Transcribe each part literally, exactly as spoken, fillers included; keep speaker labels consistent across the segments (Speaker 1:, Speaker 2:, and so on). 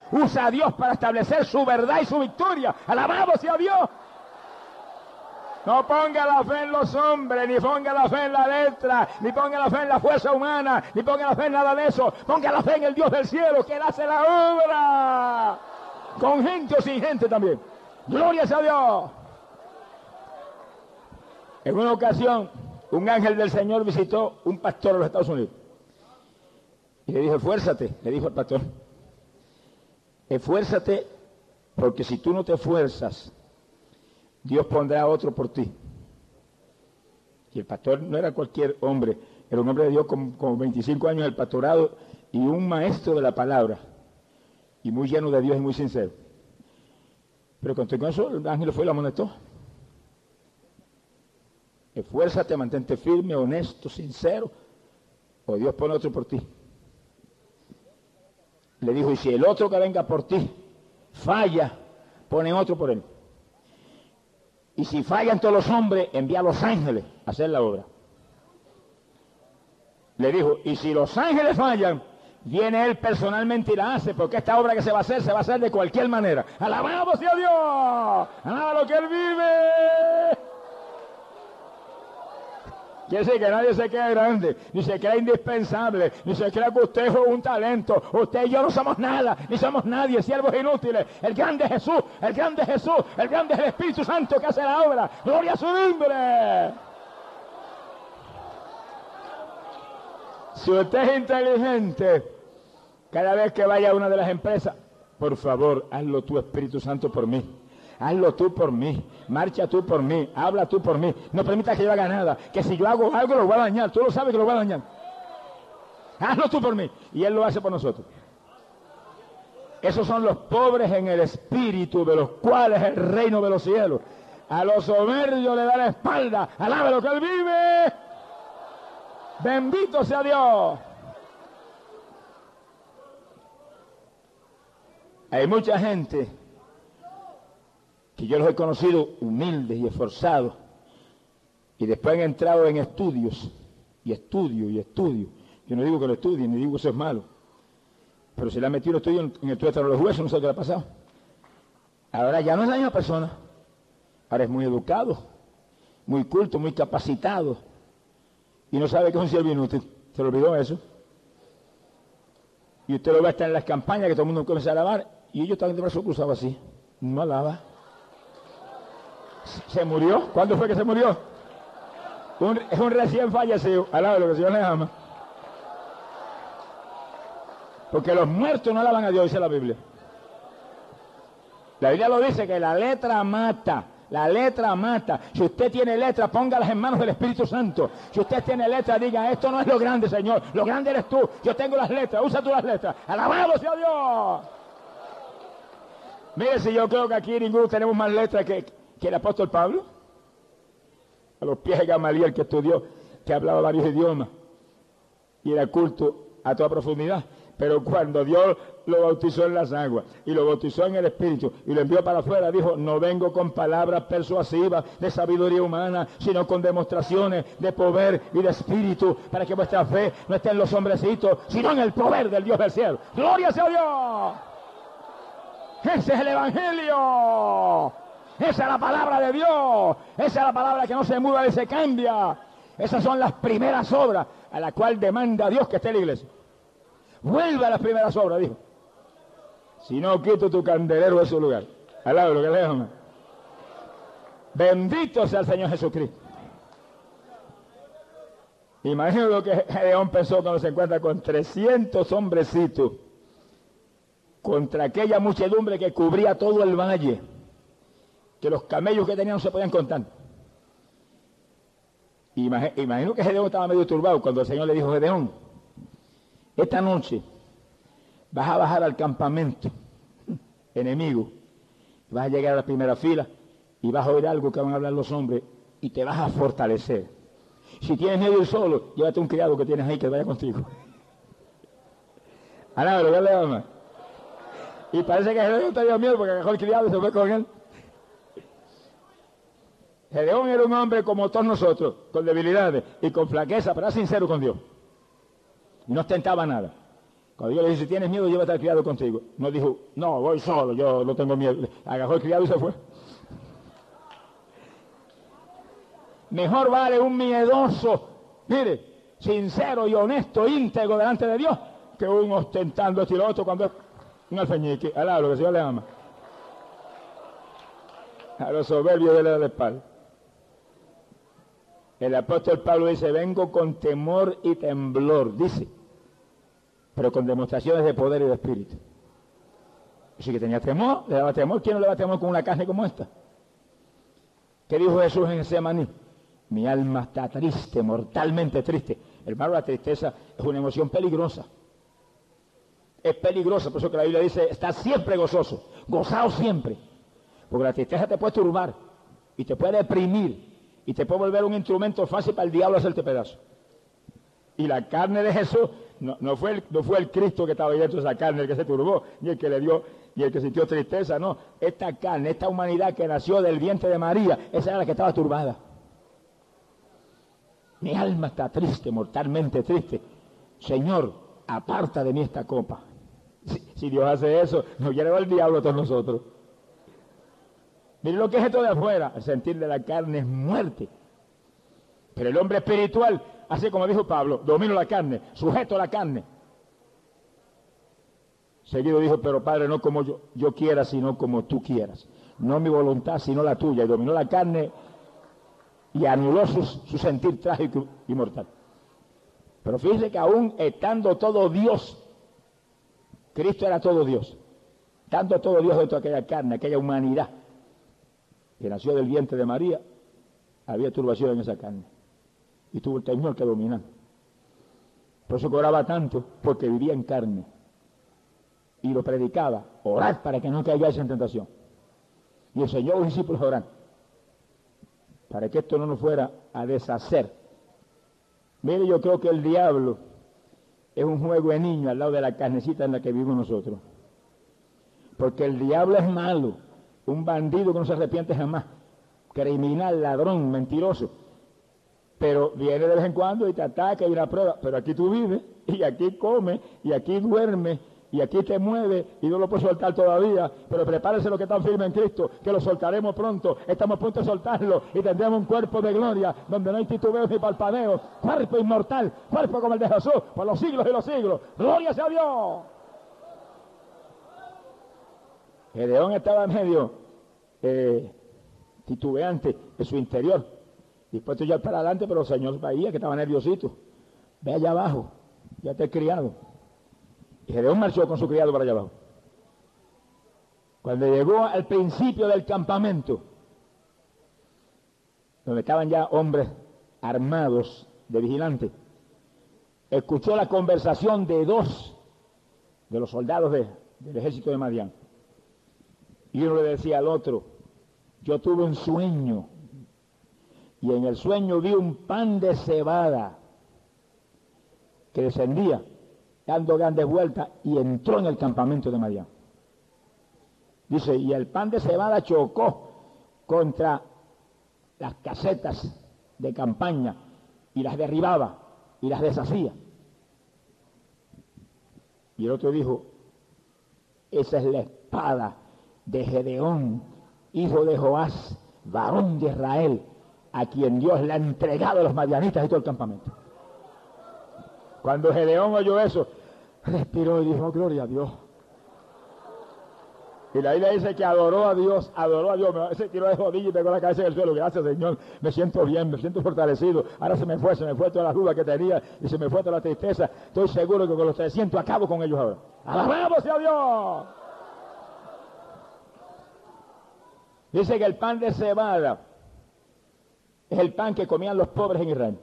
Speaker 1: Usa a Dios para establecer su verdad y su victoria. ¡Alabado sea Dios! No ponga la fe en los hombres, ni ponga la fe en la letra, ni ponga la fe en la fuerza humana, ni ponga la fe en nada de eso. Ponga la fe en el Dios del cielo, que Él hace la obra. Con gente o sin gente también. ¡Gloria a Dios! En una ocasión, un ángel del Señor visitó un pastor de los Estados Unidos. Y le dijo, esfuérzate, le dijo al pastor. Esfuérzate, porque si tú no te esfuerzas, Dios pondrá a otro por ti. Y el pastor no era cualquier hombre, era un hombre de Dios con, con veinticinco años en el pastorado y un maestro de la palabra. Y muy lleno de Dios y muy sincero. Pero con eso el ángel fue y lo amonestó. Esfuérzate, mantente firme, honesto, sincero, o Dios pone otro por ti. Le dijo, y si el otro que venga por ti falla, pone otro por él. Y si fallan todos los hombres, envía a los ángeles a hacer la obra. Le dijo, y si los ángeles fallan, viene él personalmente y la hace, porque esta obra que se va a hacer, se va a hacer de cualquier manera. ¡Alabado sea Dios! ¡Alaba lo que Él vive! Quiere decir que nadie se cree grande, ni se cree indispensable, ni se cree que usted es un talento. Usted y yo no somos nada, ni somos nadie, siervos inútiles. El grande es Jesús, el grande es Jesús, el grande es el Espíritu Santo que hace la obra. ¡Gloria a su nombre! Si usted es inteligente, cada vez que vaya a una de las empresas, por favor, hazlo tú, Espíritu Santo, por mí. Hazlo tú por mí, marcha tú por mí, habla tú por mí. No permitas que yo haga nada, que si yo hago algo lo voy a dañar, tú lo sabes que lo voy a dañar. Hazlo tú por mí, y Él lo hace por nosotros. Esos son los pobres en el espíritu, de los cuales es el reino de los cielos. A los soberbios le da la espalda, alabe lo que Él vive. Bendito sea Dios. Hay mucha gente que yo los he conocido humildes y esforzados, y después han entrado en estudios, y estudio, y estudio. Yo no digo que lo estudien, ni digo que eso es malo, pero se le ha metido el estudio en, en el tuétano de los huesos, no sé qué le ha pasado. Ahora ya no es la misma persona, ahora es muy educado, muy culto, muy capacitado, y no sabe que es un siervo inútil. ¿Se le olvidó eso? Y usted lo ve hasta en las campañas, que todo el mundo comienza a alabar, y ellos están de brazos cruzados así, no alaba. ¿Se murió? ¿Cuándo fue que se murió? Un, es un recién fallecido. Alaba lo que el Señor le ama. Porque los muertos no alaban a Dios, dice la Biblia. La Biblia lo dice, que la letra mata. La letra mata. Si usted tiene letra, póngalas en manos del Espíritu Santo. Si usted tiene letra, diga, esto no es lo grande, Señor. Lo grande eres tú. Yo tengo las letras. Usa tú las letras. Alabado sea Dios. Mire, si yo creo que aquí ninguno tenemos más letras que... que el apóstol Pablo, a los pies de Gamaliel, que estudió, que hablaba varios idiomas y era culto a toda profundidad, pero cuando Dios lo bautizó en las aguas y lo bautizó en el Espíritu y lo envió para afuera, dijo, no vengo con palabras persuasivas de sabiduría humana, sino con demostraciones de poder y de Espíritu, para que vuestra fe no esté en los hombrecitos, sino en el poder del Dios del cielo. ¡Gloria sea Dios! ¡Ese es el Evangelio! Esa es la palabra de Dios. Esa es la palabra que no se muda ni se cambia. Esas son las primeras obras a las cuales demanda Dios que esté en la iglesia. Vuelve a las primeras obras, dijo. Si no, quito tu candelero de su lugar. Alaba lo que le llama. Bendito sea el Señor Jesucristo. Imagino lo que Gedeón pensó cuando se encuentra con trescientos hombrecitos contra aquella muchedumbre que cubría todo el valle, que los camellos que tenían no se podían contar. Imag imagino que Gedeón estaba medio turbado cuando el Señor le dijo, Gedeón, esta noche vas a bajar al campamento enemigo, vas a llegar a la primera fila y vas a oír algo que van a hablar los hombres y te vas a fortalecer. Si tienes miedo de ir solo, llévate un criado que tienes ahí que vaya contigo. Alábalo, ya le ama. Y parece que Gedeón tenía miedo porque dejó el criado y se fue con él. Gedeón era un hombre como todos nosotros, con debilidades y con flaqueza, pero era sincero con Dios. Y no ostentaba nada. Cuando Dios le dice, si tienes miedo, llévate al criado contigo. No dijo, no, voy solo, yo no tengo miedo. Agarró el criado y se fue. Mejor vale un miedoso, mire, sincero y honesto, íntegro delante de Dios, que un ostentando esto y lo otro cuando es un alfeñique. Alá, lo que el Señor le ama. A los soberbios de la espalda. El apóstol Pablo dice, vengo con temor y temblor, dice, pero con demostraciones de poder y de espíritu. Así que tenía temor, le daba temor. ¿Quién no le da temor con una carne como esta? ¿Qué dijo Jesús en Getsemaní? Mi alma está triste, mortalmente triste. Hermano, la tristeza es una emoción peligrosa. Es peligrosa, por eso que la Biblia dice, está siempre gozoso, gozado siempre. Porque la tristeza te puede turbar y te puede deprimir y te puede volver un instrumento fácil para el diablo hacerte pedazo. Y la carne de Jesús no, no, fue el, no fue el Cristo que estaba ahí dentro de esa carne el que se turbó, ni el que le dio, ni el que sintió tristeza, no. Esta carne, esta humanidad que nació del vientre de María, esa era la que estaba turbada. Mi alma está triste, mortalmente triste. Señor, aparta de mí esta copa. Si, si Dios hace eso, nos lleva el diablo a todos nosotros. Miren lo que es esto de afuera. El sentir de la carne es muerte. Pero el hombre espiritual, así como dijo Pablo, domino la carne, sujeto a la carne. Seguido dijo, pero Padre, no como yo, yo quiera, sino como tú quieras. No mi voluntad, sino la tuya. Y dominó la carne y anuló su, su sentir trágico y mortal. Pero fíjense que aún estando todo Dios, Cristo era todo Dios, estando todo Dios dentro de aquella carne, aquella humanidad que nació del vientre de María, había turbación en esa carne. Y tuvo el Señor que dominar. Por eso oraba tanto, porque vivía en carne. Y lo predicaba, orad para que no caigáis en tentación. Y el Señor y los discípulos oran, para que esto no nos fuera a deshacer. Mire, yo creo que el diablo es un juego de niño al lado de la carnecita en la que vivimos nosotros. Porque el diablo es malo, un bandido que no se arrepiente jamás, criminal, ladrón, mentiroso. Pero viene de vez en cuando y te ataca y una prueba. Pero aquí tú vives, y aquí comes, y aquí duermes, y aquí te mueves, y no lo puedes soltar todavía. Pero prepárense los que están firmes en Cristo, que lo soltaremos pronto. Estamos a punto de soltarlo, y tendremos un cuerpo de gloria, donde no hay titubeos ni parpadeos. Cuerpo inmortal, cuerpo como el de Jesús, por los siglos y los siglos. ¡Gloria sea a Dios! Gedeón estaba medio eh, titubeante en su interior, dispuesto ya para adelante, pero el Señor veía que estaba nerviosito. Ve allá abajo, ya te he criado. Y Gedeón marchó con su criado para allá abajo. Cuando llegó al principio del campamento, donde estaban ya hombres armados de vigilantes, escuchó la conversación de dos de los soldados de, del ejército de Madián. Y uno le decía al otro, yo tuve un sueño, y en el sueño vi un pan de cebada que descendía, dando grandes vueltas, y entró en el campamento de Madián. Dice, y el pan de cebada chocó contra las casetas de campaña, y las derribaba, y las deshacía. Y el otro dijo, esa es la espada de Gedeón, hijo de Joás, varón de Israel, a quien Dios le ha entregado a los madianitas y todo el campamento. Cuando Gedeón oyó eso, respiró y dijo, oh, gloria a Dios. Y la Biblia dice que adoró a Dios, adoró a Dios, se tiró de rodillas y pegó la cabeza en el suelo. Gracias, Señor, me siento bien, me siento fortalecido. Ahora se me fue, se me fue toda la duda que tenía y se me fue toda la tristeza. Estoy seguro que con los trescientos acabo con ellos ahora. ¡Alabamos a Dios! Dice que el pan de cebada es el pan que comían los pobres en Israel.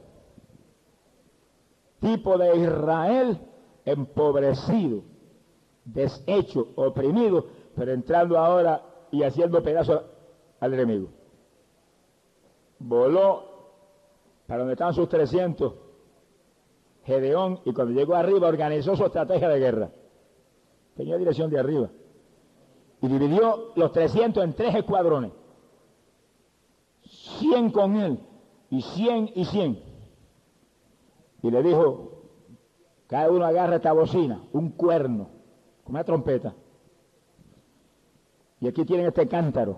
Speaker 1: Tipo de Israel empobrecido, deshecho, oprimido, pero entrando ahora y haciendo pedazos al enemigo. Voló para donde estaban sus trescientos, Gedeón, y cuando llegó arriba organizó su estrategia de guerra. Tenía dirección de arriba. Y dividió los trescientos en tres escuadrones. cien con él, y cien y cien. Y le dijo, Cada uno agarra esta bocina, un cuerno, con una trompeta. Y aquí tienen este cántaro.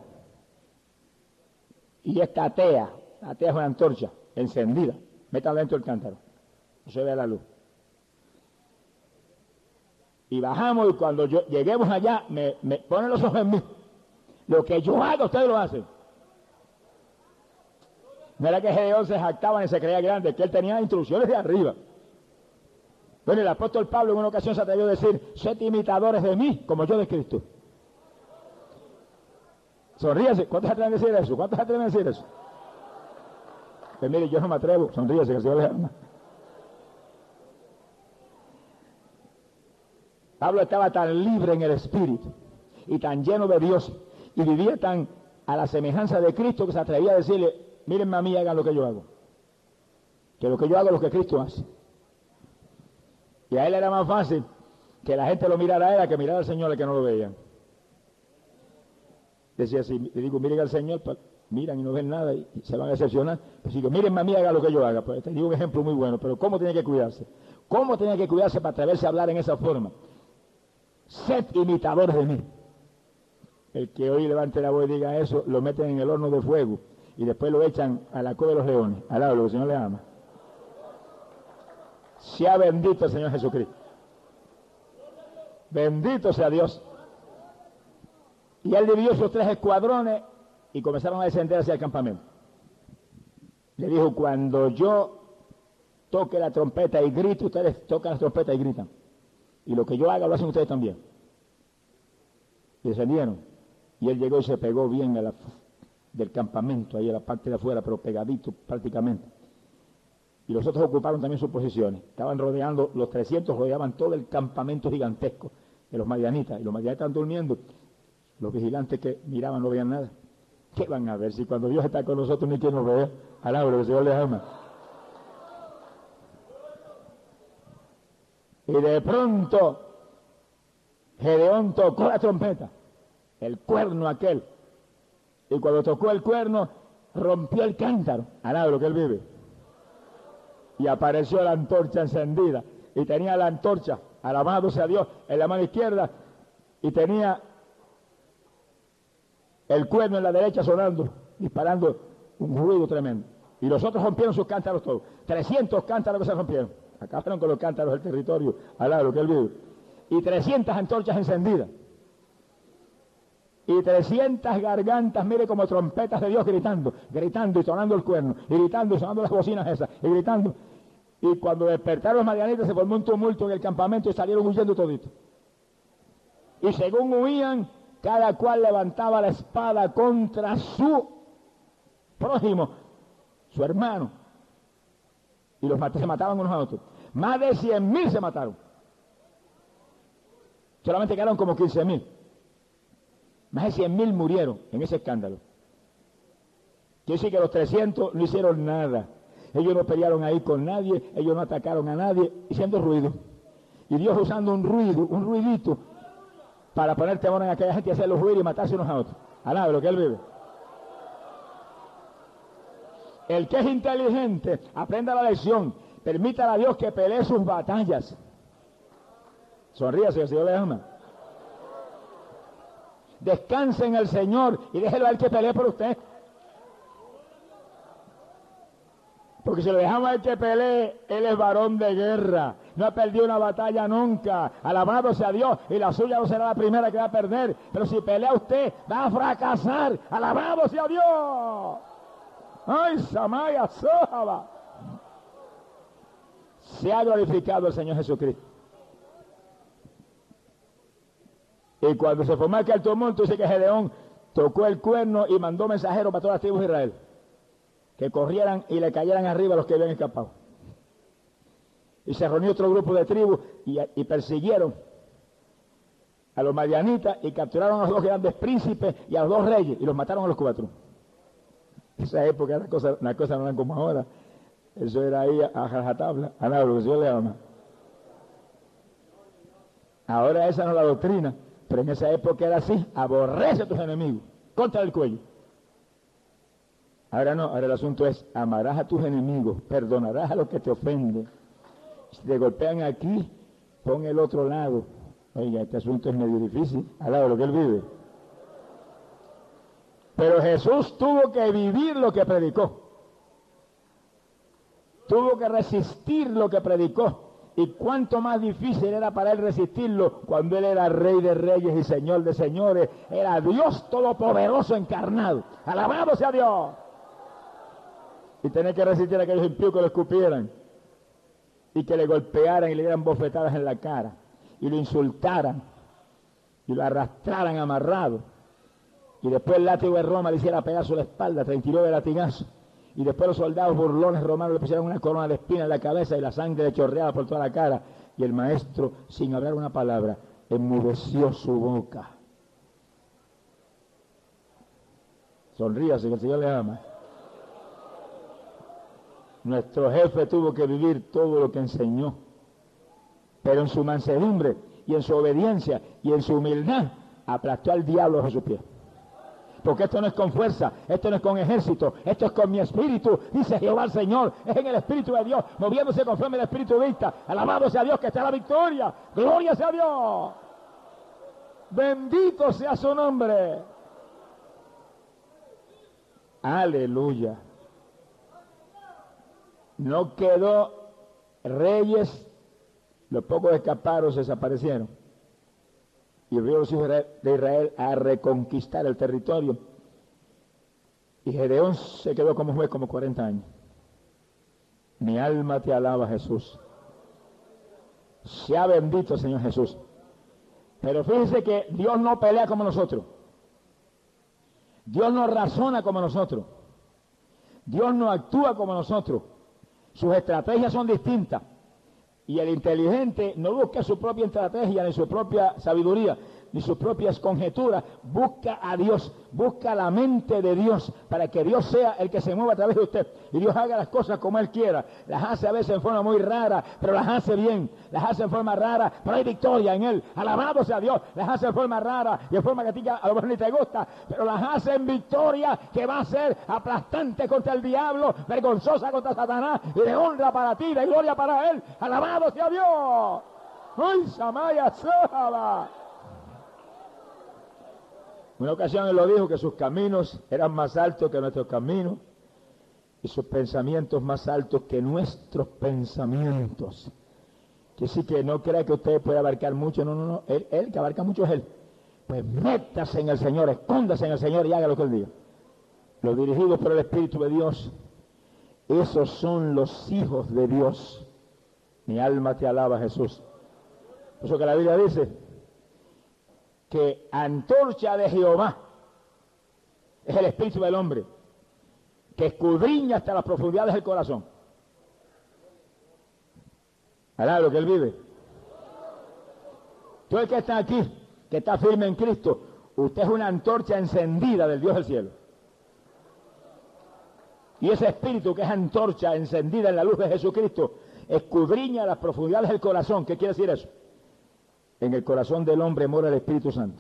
Speaker 1: Y esta tea, la tea es una antorcha encendida. Métanla dentro del cántaro. No se vea la luz. Y bajamos y cuando yo, lleguemos allá, me, me ponen los ojos en mí. Lo que yo hago, ustedes lo hacen. No era que Gedeón se jactaba y se creía grande, que él tenía instrucciones de arriba. Bueno, el apóstol Pablo en una ocasión se atrevió a decir, sed imitadores de mí, como yo de Cristo. Sonríase. ¿Cuántos se atreven a decir eso? ¿Cuántos se atreven a decir eso? Pues mire, yo no me atrevo. Sonríase, que el Señor le ama. Pablo estaba tan libre en el espíritu y tan lleno de Dios y vivía tan a la semejanza de Cristo que se atrevía a decirle, mírenme a mí, hagan lo que yo hago. Que lo que yo hago es lo que Cristo hace. Y a él era más fácil que la gente lo mirara a él a que mirara al Señor a que no lo veían. Decía así, le digo, miren al Señor, pues, miran y no ven nada y se van a decepcionar. Pues digo, mírenme a mí, haga lo que yo haga. Pues te digo un ejemplo muy bueno, pero ¿cómo tenía que cuidarse? ¿Cómo tenía que cuidarse para atreverse a hablar en esa forma? Sed imitadores de mí. El que hoy levante la voz y diga eso, lo meten en el horno de fuego y después lo echan a la cueva de los leones. Alaba lo que el Señor le ama. Sea bendito el Señor Jesucristo. Bendito sea Dios. Y él dividió sus tres escuadrones y comenzaron a descender hacia el campamento. Le dijo, cuando yo toque la trompeta y grite, ustedes tocan la trompeta y gritan. Y lo que yo haga lo hacen ustedes también. Y descendieron. Y él llegó y se pegó bien a la, del campamento, ahí a la parte de afuera, pero pegadito prácticamente. Y los otros ocuparon también sus posiciones. Estaban rodeando, los trescientos rodeaban todo el campamento gigantesco de los madianitas. Y los madianitas estaban durmiendo. Los vigilantes que miraban no veían nada. ¿Qué van a ver si cuando Dios está con nosotros ni quien nos vea? Alaba, que el Señor les ama. Y de pronto Gedeón tocó la trompeta, el cuerno aquel. Y cuando tocó el cuerno, rompió el cántaro. Alaba lo que él vive. Y apareció la antorcha encendida. Y tenía la antorcha, alabándose a Dios, en la mano izquierda. Y tenía el cuerno en la derecha sonando, disparando un ruido tremendo. Y los otros rompieron sus cántaros todos. trescientos cántaros que se rompieron. Acabaron con los cántaros del territorio, al lado de lo que él vive. Y trescientas antorchas encendidas. Y trescientas gargantas, mire, como trompetas de Dios gritando, gritando y sonando el cuerno, y gritando y sonando las bocinas esas, y gritando. Y cuando despertaron los madianitas se formó un tumulto en el campamento y salieron huyendo toditos. Y según huían, cada cual levantaba la espada contra su prójimo, su hermano. Y los se mataban unos a otros. Más de cien mil se mataron. Solamente quedaron como quince mil. Más de cien mil murieron en ese escándalo. Quiere decir que los trescientos no hicieron nada. Ellos no pelearon ahí con nadie, ellos no atacaron a nadie, haciendo ruido. Y Dios usando un ruido, un ruidito, para poner temor en aquella gente y hacerlos huir y matarse unos a otros. Alaba lo que él vive. El que es inteligente, aprenda la lección. Permítale a Dios que pelee sus batallas. Sonríase, el Señor le ama. Descanse en el Señor y déjelo a él que pelee por usted. Porque si lo dejamos a él que pelee, él es varón de guerra. No ha perdido una batalla nunca. Alabado sea Dios. Y la suya no será la primera que va a perder. Pero si pelea usted, va a fracasar. Alabado sea Dios. ¡Ay, Samaya Sojaba! Se ha glorificado el Señor Jesucristo. Y cuando se formó aquel tumulto, dice que Gedeón tocó el cuerno y mandó mensajeros para todas las tribus de Israel. Que corrieran y le cayeran arriba a los que habían escapado. Y se reunió otro grupo de tribus y, y persiguieron a los madianitas y capturaron a los dos grandes príncipes y a los dos reyes y los mataron a los cuatro. Esa época era cosa, una cosa no eran como ahora. Eso era ahí a rajatabla, a nada, lo que Dios le ama. Ahora esa no es la doctrina, pero en esa época era así: aborrece a tus enemigos, corta el cuello. Ahora no, ahora el asunto es: amarás a tus enemigos, perdonarás a los que te ofenden. Si te golpean aquí, pon el otro lado. Oiga, este asunto es medio difícil, al lado de lo que él vive. Pero Jesús tuvo que vivir lo que predicó. Tuvo que resistir lo que predicó. Y cuánto más difícil era para él resistirlo cuando él era Rey de Reyes y Señor de Señores. Era Dios Todopoderoso encarnado. ¡Alabado sea Dios! Y tener que resistir a aquellos impíos que lo escupieran y que le golpearan y le dieran bofetadas en la cara y lo insultaran y lo arrastraran amarrado y después el látigo de Roma le hiciera pedazo de la espalda, treinta y nueve latigazos, y después los soldados burlones romanos le pusieron una corona de espinas en la cabeza y la sangre le chorreaba por toda la cara, y el maestro, sin hablar una palabra, enmudeció su boca. Sonríase, que el Señor le ama. Nuestro jefe tuvo que vivir todo lo que enseñó, pero en su mansedumbre y en su obediencia y en su humildad aplastó al diablo a sus pies. Porque esto no es con fuerza, esto no es con ejército, esto es con mi espíritu, dice Jehová el Señor, es en el espíritu de Dios, moviéndose conforme al espíritu dicta. Alabado sea Dios, que está la victoria, gloria sea Dios, bendito sea su nombre, aleluya. No quedó reyes, los pocos escaparon, se desaparecieron. Y vio a los hijos de Israel a reconquistar el territorio. Y Gedeón se quedó como juez como cuarenta años. Mi alma te alaba, Jesús. Sea bendito, Señor Jesús. Pero fíjense que Dios no pelea como nosotros. Dios no razona como nosotros. Dios no actúa como nosotros. Sus estrategias son distintas. Y el inteligente no busca su propia estrategia, ni su propia sabiduría, ni sus propias conjeturas. Busca a Dios, busca la mente de Dios, para que Dios sea el que se mueva a través de usted. Y Dios haga las cosas como Él quiera. Las hace a veces en forma muy rara, pero las hace bien. Las hace en forma rara, pero hay victoria en Él. Alabado sea Dios. Las hace en forma rara y en forma que a ti a lo mejor ni te gusta, pero las hace en victoria que va a ser aplastante contra el diablo, vergonzosa contra Satanás, y de honra para ti, de gloria para Él. Alabado sea Dios. ¡Ay, Samaya Saba! Una ocasión él lo dijo, que sus caminos eran más altos que nuestros caminos y sus pensamientos más altos que nuestros pensamientos. Que sí, que no crea que usted puede abarcar mucho, no, no, no, él, él que abarca mucho es él. Pues métase en el Señor, escóndase en el Señor y haga lo que él diga. Los dirigidos por el Espíritu de Dios, esos son los hijos de Dios. Mi alma te alaba, Jesús. Por eso que la Biblia dice que antorcha de Jehová es el espíritu del hombre, que escudriña hasta las profundidades del corazón. Hará lo que él vive. Tú el que está aquí, que está firme en Cristo, usted es una antorcha encendida del Dios del cielo. Y ese espíritu que es antorcha encendida en la luz de Jesucristo, escudriña las profundidades del corazón. ¿Qué quiere decir eso? En el corazón del hombre mora el Espíritu Santo.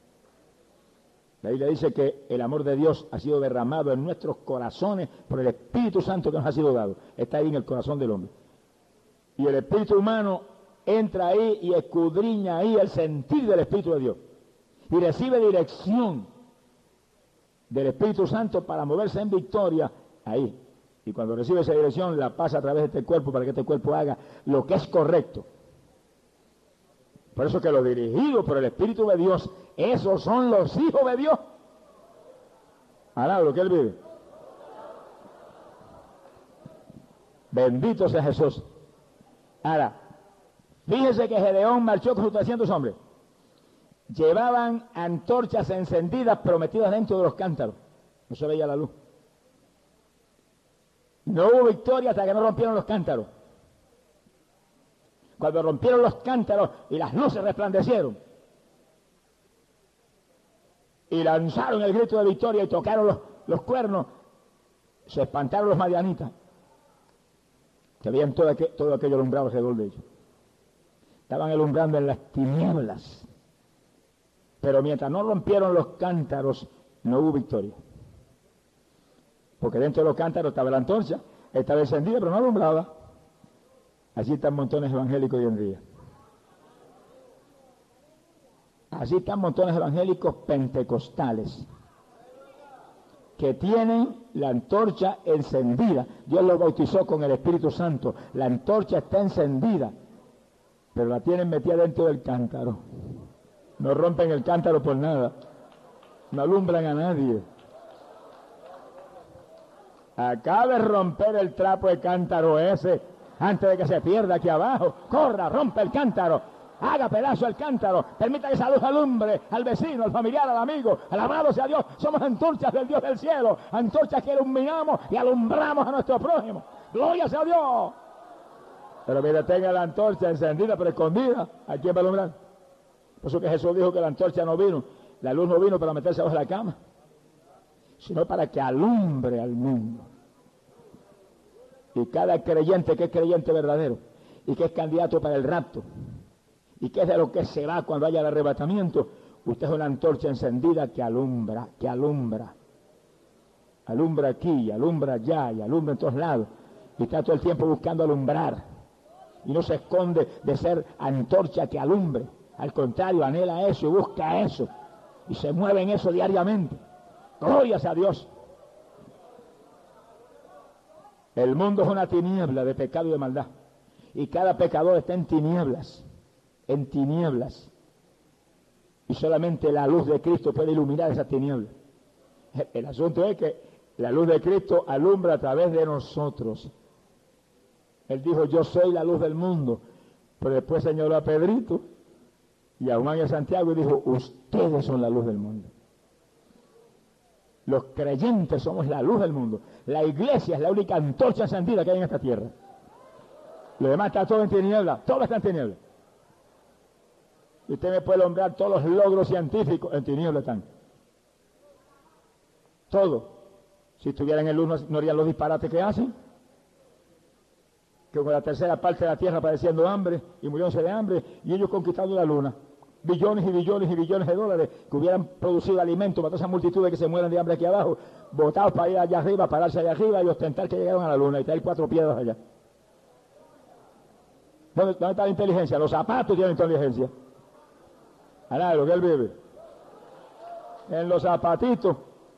Speaker 1: La Biblia dice que el amor de Dios ha sido derramado en nuestros corazones por el Espíritu Santo que nos ha sido dado. Está ahí en el corazón del hombre. Y el espíritu humano entra ahí y escudriña ahí el sentir del Espíritu de Dios. Y recibe dirección del Espíritu Santo para moverse en victoria ahí. Y cuando recibe esa dirección la pasa a través de este cuerpo para que este cuerpo haga lo que es correcto. Por eso que los dirigidos por el Espíritu de Dios, esos son los hijos de Dios. Alaba lo que Él vive. Bendito sea Jesús. Ahora, fíjese que Gedeón marchó con sus trescientos hombres. Llevaban antorchas encendidas prometidas dentro de los cántaros. No se veía la luz. No hubo victoria hasta que no rompieron los cántaros. Cuando rompieron los cántaros y las luces resplandecieron y lanzaron el grito de victoria y tocaron los, los cuernos, se espantaron los madianitas, que veían todo, aquel, todo aquello alumbrado alrededor de ellos. Estaban alumbrando en las tinieblas, pero mientras no rompieron los cántaros no hubo victoria, porque dentro de los cántaros estaba la antorcha, estaba encendida pero no alumbraba. Así están montones evangélicos hoy en día. Así están montones evangélicos pentecostales que tienen la antorcha encendida. Dios los bautizó con el Espíritu Santo. La antorcha está encendida, pero la tienen metida dentro del cántaro. No rompen el cántaro por nada. No alumbran a nadie. Acaba de romper el trapo de cántaro ese antes de que se pierda aquí abajo. Corra, rompe el cántaro. Haga pedazo el cántaro, permita que esa luz alumbre al vecino, al familiar, al amigo. Alabado sea Dios, somos antorchas del Dios del cielo, antorchas que iluminamos y alumbramos a nuestro prójimo. Gloria sea Dios. Pero mire, tenga la antorcha encendida pero escondida, ¿a quién va a alumbrar? Por eso que Jesús dijo que la antorcha no vino, la luz no vino para meterse abajo de la cama, sino para que alumbre al mundo. Y cada creyente que es creyente verdadero y que es candidato para el rapto, y que es de lo que se va cuando haya el arrebatamiento, usted es una antorcha encendida que alumbra, que alumbra. Alumbra aquí, alumbra allá, y alumbra en todos lados. Y está todo el tiempo buscando alumbrar. Y no se esconde de ser antorcha que alumbre. Al contrario, anhela eso y busca eso. Y se mueve en eso diariamente. Gloria a Dios. El mundo es una tiniebla de pecado y de maldad. Y cada pecador está en tinieblas. En tinieblas, y solamente la luz de Cristo puede iluminar esas tinieblas. El, el asunto es que la luz de Cristo alumbra a través de nosotros. Él dijo, yo soy la luz del mundo, pero después señaló a Pedrito y a Juan y a Santiago y dijo, ustedes son la luz del mundo. Los creyentes somos la luz del mundo. La iglesia es la única antorcha encendida que hay en esta tierra. Lo demás está todo en tinieblas, todo está en tinieblas. Y usted me puede nombrar todos los logros científicos, en tinieblas están. Todo. Si estuvieran en luz no, no harían los disparates que hacen. Que con la tercera parte de la tierra padeciendo hambre y muriéndose de hambre, y ellos conquistando la luna. Billones y billones y billones de dólares que hubieran producido alimentos para todas esas multitudes que se mueren de hambre aquí abajo, botados para ir allá arriba, pararse allá arriba y ostentar que llegaron a la luna y traer cuatro piedras allá. ¿Dónde, ¿Dónde está la inteligencia? Los zapatos tienen inteligencia. Ahora, lo que él vive. En los zapatitos.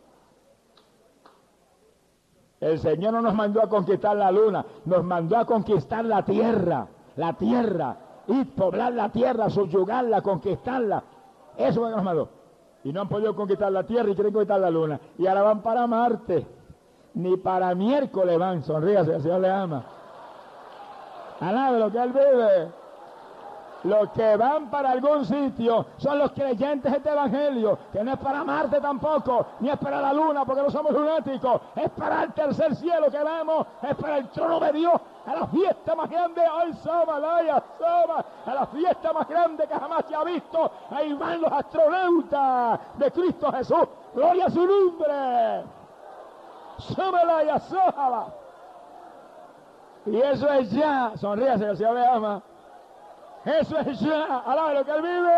Speaker 1: El Señor no nos mandó a conquistar la luna, nos mandó a conquistar la tierra, la tierra, y poblar la tierra, subyugarla, conquistarla. Eso es lo que nos mandó. Y no han podido conquistar la tierra y quieren conquistar la luna. Y ahora van para Marte. Ni para miércoles van, sonríase, el Señor le ama. Alabe lo que él vive. Los que van para algún sitio son los creyentes de este evangelio, que no es para Marte tampoco, ni es para la luna, porque no somos lunáticos, es para el tercer cielo que vemos, es para el trono de Dios, a la fiesta más grande, ¡ay, Soma, Laya, Soma! A la fiesta más grande que jamás se ha visto, ahí van los astronautas de Cristo Jesús, ¡gloria a su nombre! ¡Soma, Laya, Soma! Y eso es ya, sonríase, que el Señor le ama. Eso es ya, alaba lo que él vive.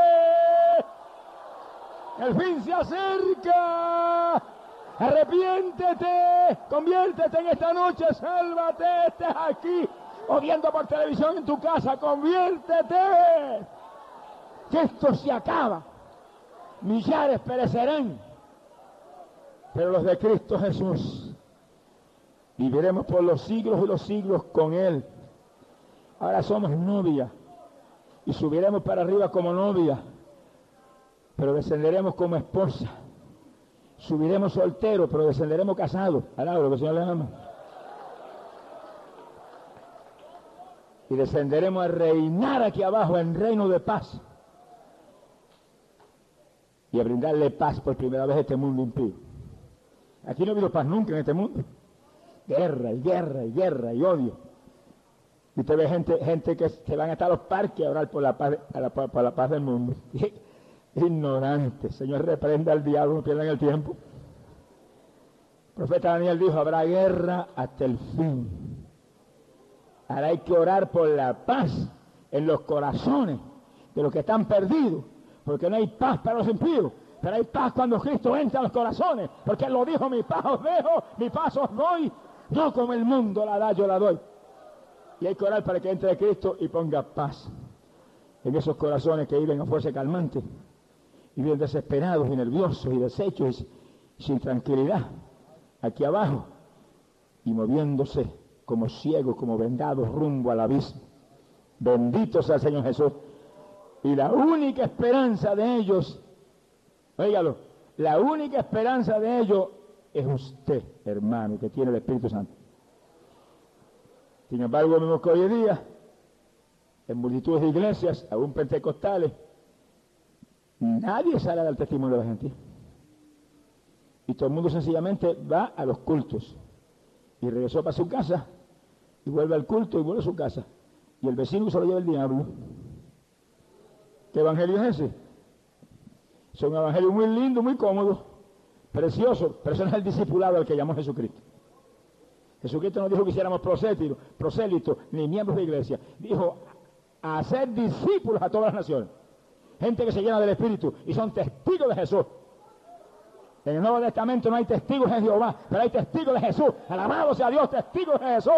Speaker 1: El fin se acerca. Arrepiéntete, conviértete en esta noche, sálvate, estés aquí o viendo por televisión en tu casa, conviértete. Que esto se acaba. Millares perecerán, pero los de Cristo Jesús viviremos por los siglos y los siglos con Él. Ahora somos novia. Y subiremos para arriba como novia, pero descenderemos como esposa. Subiremos solteros, pero descenderemos casados. Alaba lo que el Señor le ama. Y descenderemos a reinar aquí abajo en reino de paz. Y a brindarle paz por primera vez a este mundo impío. Aquí no ha habido paz nunca en este mundo. Guerra y guerra y guerra y odio. Y usted ve gente, gente que, que van a estar a los parques a orar por la paz, a la, por la paz del mundo. Ignorante. Señor, reprenda al diablo, no pierdan el tiempo. El profeta Daniel dijo, habrá guerra hasta el fin. Ahora hay que orar por la paz en los corazones de los que están perdidos. Porque no hay paz para los impíos. Pero hay paz cuando Cristo entra en los corazones. Porque Él lo dijo, mi paz os dejo, mi paz os doy. No como el mundo la da, yo la doy. Y hay que orar para que entre Cristo y ponga paz en esos corazones que viven a fuerza calmante y viven desesperados y nerviosos y deshechos y sin tranquilidad aquí abajo y moviéndose como ciegos, como vendados rumbo al abismo. Bendito sea el Señor Jesús. Y la única esperanza de ellos, óigalo, la única esperanza de ellos es usted, hermano, que tiene el Espíritu Santo. Sin embargo, vemos que hoy en día, en multitudes de iglesias, aún pentecostales, nadie sale a dar testimonio de la gente. Y todo el mundo sencillamente va a los cultos. Y regresó para su casa, y vuelve al culto y vuelve a su casa. Y el vecino se lo lleva el diablo. ¿Qué evangelio es ese? Es un evangelio muy lindo, muy cómodo, precioso, pero eso no es el discipulado al que llamó Jesucristo. Jesucristo no dijo que hiciéramos prosélitos, prosélitos, ni miembros de iglesia. Dijo a hacer discípulos a todas las naciones. Gente que se llena del Espíritu y son testigos de Jesús. En el Nuevo Testamento no hay testigos de Jehová, pero hay testigos de Jesús. Alabado sea Dios, testigos de Jesús.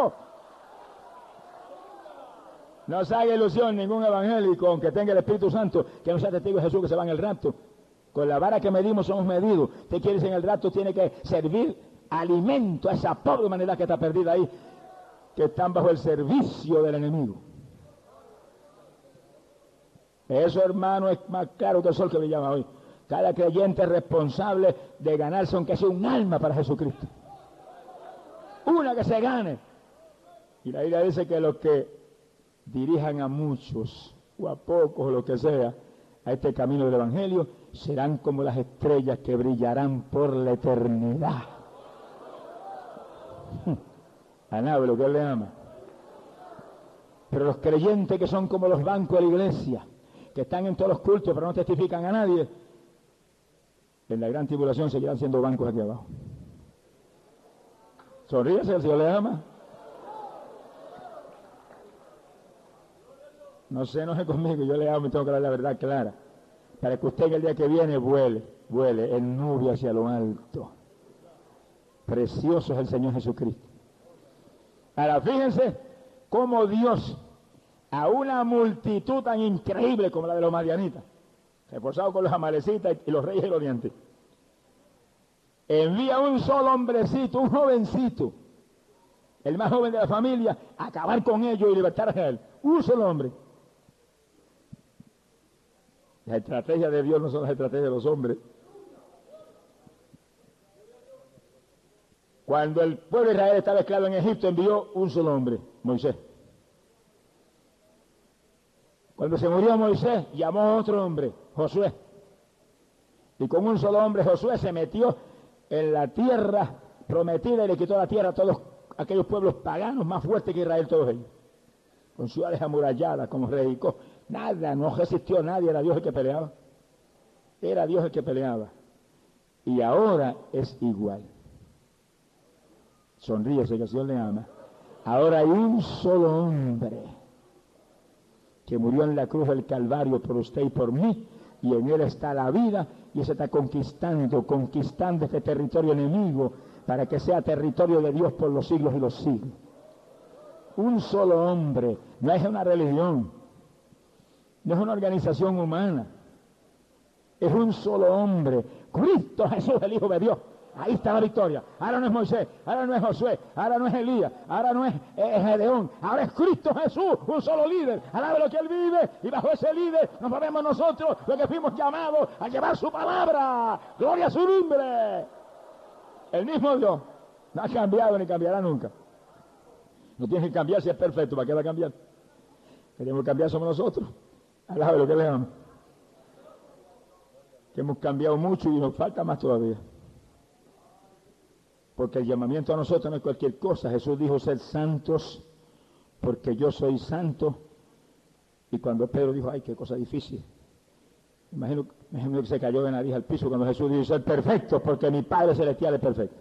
Speaker 1: No se haga ilusión ningún evangélico, aunque tenga el Espíritu Santo, que no sea testigo de Jesús, que se va en el rapto. Con la vara que medimos somos medidos. Usted quiere ir en el rapto, tiene que servir alimento a esa pobre humanidad que está perdida ahí, que están bajo el servicio del enemigo. Eso, hermano, es más claro que el sol que brillaba hoy. Cada creyente es responsable de ganarse, aunque sea un alma para Jesucristo. Una que se gane. Y la Biblia dice que los que dirijan a muchos, o a pocos, o lo que sea, a este camino del Evangelio, serán como las estrellas que brillarán por la eternidad. A nadie lo que él le ama. Pero los creyentes que son como los bancos de la iglesia, que están en todos los cultos pero no testifican a nadie, en la gran tribulación seguirán siendo bancos aquí abajo. Sonríese, el Señor le ama. No se enoje conmigo, yo le amo y tengo que dar la verdad clara, para que usted en el día que viene vuele, vuele en nube hacia lo alto. Precioso es el Señor Jesucristo. Ahora fíjense cómo Dios, a una multitud tan increíble como la de los madianitas, reforzado con los amalecitas y los reyes del oriente, envía un solo hombrecito, un jovencito, el más joven de la familia, a acabar con ellos y libertar a él. Un solo hombre. Las estrategias de Dios no son las estrategias de los hombres. Cuando el pueblo de Israel estaba esclavo en Egipto, envió un solo hombre, Moisés. Cuando se murió Moisés, llamó a otro hombre, Josué. Y con un solo hombre, Josué se metió en la tierra prometida y le quitó la tierra a todos aquellos pueblos paganos más fuertes que Israel, todos ellos. Con ciudades amuralladas, como Jericó. Nada, no resistió nadie, era Dios el que peleaba. Era Dios el que peleaba. Y ahora es igual. Sonríese, que el Señor le ama. Ahora hay un solo hombre que murió en la cruz del Calvario por usted y por mí, y en él está la vida, y se está conquistando, conquistando este territorio enemigo, para que sea territorio de Dios por los siglos y los siglos. Un solo hombre, no es una religión, no es una organización humana, es un solo hombre, Cristo Jesús, el Hijo de Dios. Ahí está la victoria. Ahora no es Moisés, ahora no es Josué, ahora no es Elías, ahora no es eh, Gedeón, ahora es Cristo Jesús, un solo líder. Alabe lo que Él vive, y bajo ese líder nos movemos nosotros, los que fuimos llamados a llevar su palabra. Gloria a su nombre. El mismo Dios no ha cambiado ni cambiará nunca. No tiene que cambiar si es perfecto. ¿Para qué va a cambiar? Queremos cambiar somos nosotros. Alabe lo que le amo. Que hemos cambiado mucho y nos falta más todavía. Porque el llamamiento a nosotros no es cualquier cosa. Jesús dijo, sed santos, porque yo soy santo. Y cuando Pedro dijo, ay, qué cosa difícil. Imagino, imagino que se cayó de nariz al piso cuando Jesús dijo, sed perfectos, porque mi Padre Celestial es perfecto.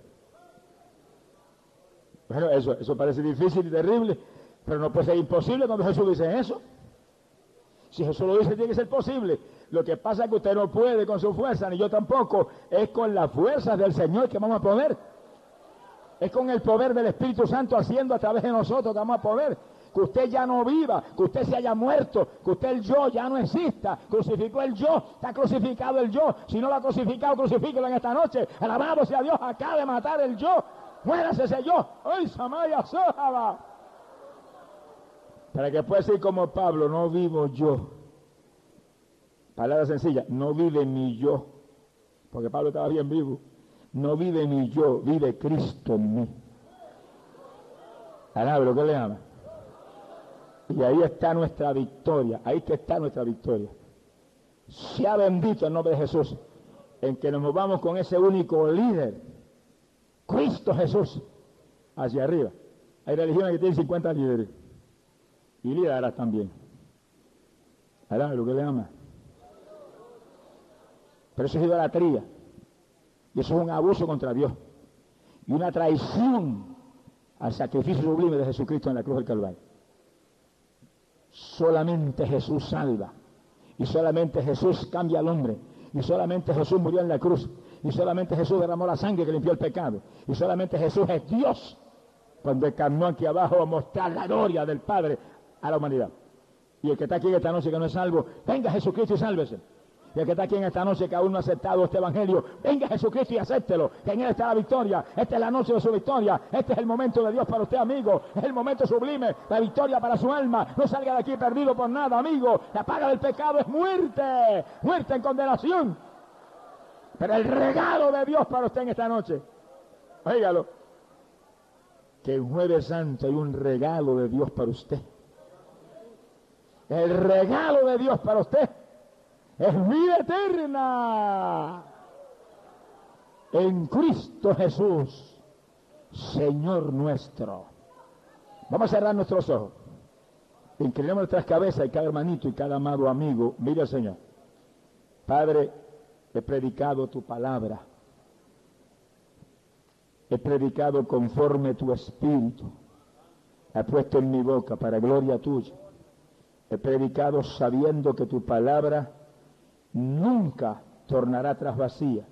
Speaker 1: Bueno, eso, eso parece difícil y terrible, pero no puede ser imposible cuando Jesús dice eso. Si Jesús lo dice, tiene que ser posible. Lo que pasa es que usted no puede con su fuerza, ni yo tampoco. Es con la fuerza del Señor que vamos a poder. Es con el poder del Espíritu Santo haciendo a través de nosotros que vamos a poder. que usted ya no viva, que usted se haya muerto, que usted el yo ya no exista. Crucificó el yo, está crucificado el yo. Si no lo ha crucificado, crucifíquelo en esta noche. Alabado sea Dios, acaba de matar el yo. Muérase ese yo. ¡Ay, Samaya Sojaba! Para que pueda decir como Pablo, no vivo yo. Palabra sencilla, no vive mi yo. Porque Pablo estaba bien vivo. No vive mi yo, vive Cristo en mí. Alabe lo que le ama. Y ahí está nuestra victoria, ahí que está nuestra victoria. Sea bendito el nombre de Jesús, en que nos movamos con ese único líder, Cristo Jesús, hacia arriba. Hay religiones que tienen cincuenta líderes, y líderes también. Alabe lo que le ama. Pero eso es idolatría, y eso es un abuso contra Dios, y una traición al sacrificio sublime de Jesucristo en la cruz del Calvario. Solamente Jesús salva, y solamente Jesús cambia al hombre, y solamente Jesús murió en la cruz, y solamente Jesús derramó la sangre que limpió el pecado, y solamente Jesús es Dios cuando encarnó aquí abajo a mostrar la gloria del Padre a la humanidad. Y el que está aquí en esta noche que no es salvo, venga Jesucristo y sálvese. Y el que está aquí en esta noche que aún no ha aceptado este evangelio, venga Jesucristo y acéptelo, que en él está la victoria. Esta es la noche de su victoria, este es el momento de Dios para usted, amigo, es el momento sublime, la victoria para su alma. No salga de aquí perdido por nada, amigo. La paga del pecado es muerte, muerte en condenación, pero el regalo de Dios para usted en esta noche, óigalo, que en Jueves Santo hay un regalo de Dios para usted. El regalo de Dios para usted es vida eterna en Cristo Jesús, Señor nuestro. Vamos a cerrar nuestros ojos, inclinemos nuestras cabezas, y cada hermanito y cada amado amigo mire al Señor. Padre, he predicado tu palabra, he predicado conforme tu espíritu ha puesto en mi boca para gloria tuya. He predicado sabiendo que tu palabra nunca tornará atrás vacía.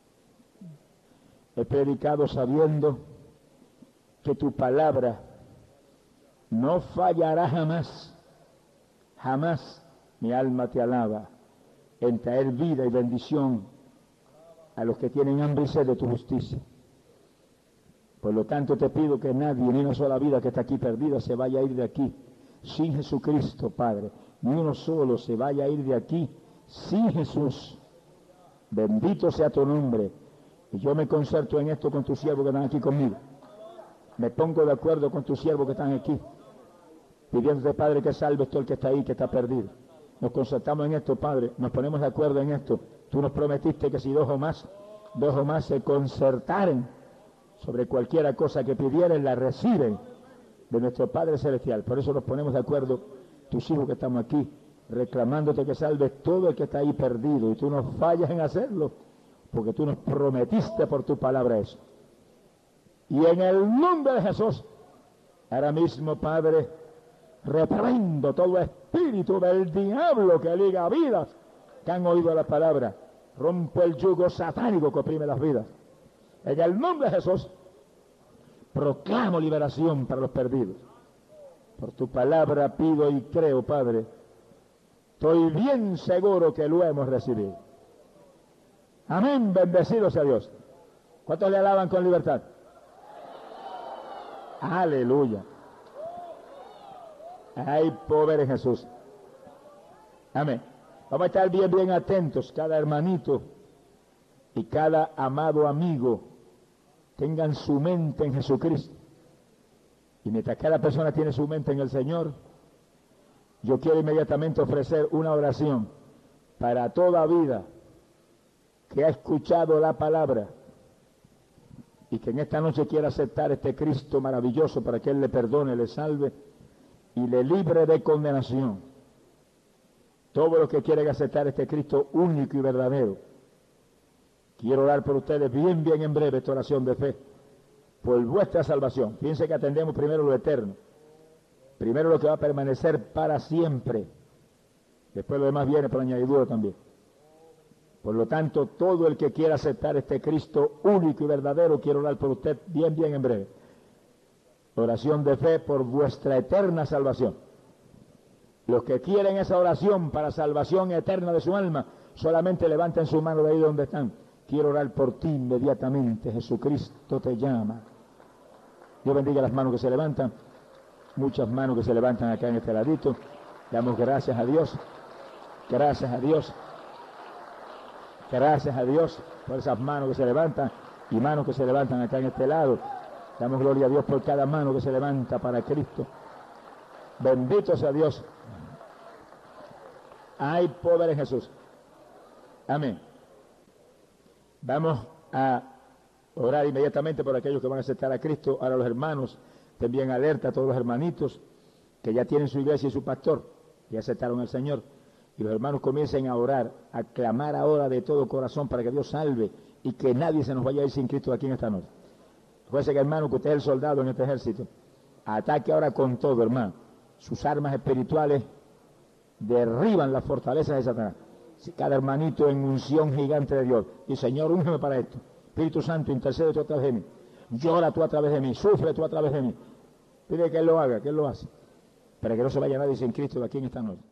Speaker 1: He predicado sabiendo que tu palabra no fallará jamás. Jamás mi alma te alaba en traer vida y bendición a los que tienen hambre y sed de tu justicia. Por lo tanto te pido que nadie, ni una sola vida que está aquí perdida, se vaya a ir de aquí sin Jesucristo, Padre. Ni uno solo se vaya a ir de aquí sin Jesús. Bendito sea tu nombre. Y yo me concerto en esto con tus siervos que están aquí conmigo. Me pongo de acuerdo con tus siervos que están aquí, pidiéndote, Padre, que salves todo el que está ahí, que está perdido. Nos concertamos en esto, Padre, nos ponemos de acuerdo en esto. Tú nos prometiste que si dos o más, dos o más se concertaren sobre cualquiera cosa que pidieren, la reciben de nuestro Padre Celestial. Por eso nos ponemos de acuerdo, tus hijos que estamos aquí, reclamándote que salves todo el que está ahí perdido, y tú no fallas en hacerlo, porque tú nos prometiste por tu palabra eso. Y en el nombre de Jesús, ahora mismo, Padre, reprendo todo espíritu del diablo que liga vidas que han oído la palabra. Rompo el yugo satánico que oprime las vidas. En el nombre de Jesús, proclamo liberación para los perdidos. Por tu palabra pido y creo, Padre. Estoy bien seguro que lo hemos recibido. Amén, bendecido sea Dios. ¿Cuántos le alaban con libertad? Aleluya. Hay poder en Jesús. Amén. Vamos a estar bien, bien atentos, cada hermanito y cada amado amigo tengan su mente en Jesucristo. Y mientras cada persona tiene su mente en el Señor, yo quiero inmediatamente ofrecer una oración para toda vida que ha escuchado la palabra y que en esta noche quiera aceptar este Cristo maravilloso para que Él le perdone, le salve y le libre de condenación. Todos los que quieren aceptar este Cristo único y verdadero, quiero orar por ustedes bien, bien en breve esta oración de fe, por vuestra salvación. Fíjense que atendemos primero lo eterno, primero lo que va a permanecer para siempre, después lo demás viene por añadidura también. Por lo tanto, todo el que quiera aceptar este Cristo único y verdadero, quiero orar por usted bien, bien en breve. Oración de fe por vuestra eterna salvación. Los que quieren esa oración para salvación eterna de su alma, solamente levanten su mano de ahí donde están. Quiero orar por ti inmediatamente. Jesucristo te llama. Dios bendiga las manos que se levantan. Muchas manos que se levantan acá en este ladito. Damos gracias a Dios. Gracias a Dios. Gracias a Dios por esas manos que se levantan y manos que se levantan acá en este lado. Damos gloria a Dios por cada mano que se levanta para Cristo. Bendito sea Dios. Hay poder en Jesús. Amén. Vamos a orar inmediatamente por aquellos que van a aceptar a Cristo. Ahora los hermanos, también alerta a todos los hermanitos que ya tienen su iglesia y su pastor, que aceptaron al Señor. Y los hermanos comiencen a orar, a clamar ahora de todo corazón para que Dios salve y que nadie se nos vaya a ir sin Cristo aquí en esta noche. Recuerde que hermano, que usted es el soldado en este ejército. Ataque ahora con todo, hermano. Sus armas espirituales derriban las fortalezas de Satanás. Si cada hermanito en unción gigante de Dios. Y Señor, úngeme para esto. Espíritu Santo, intercede tú a través de mí. Llora tú a través de mí. Sufre tú a través de mí. Pide que Él lo haga, que Él lo hace. Para que no se vaya nadie sin Cristo de aquí en esta noche.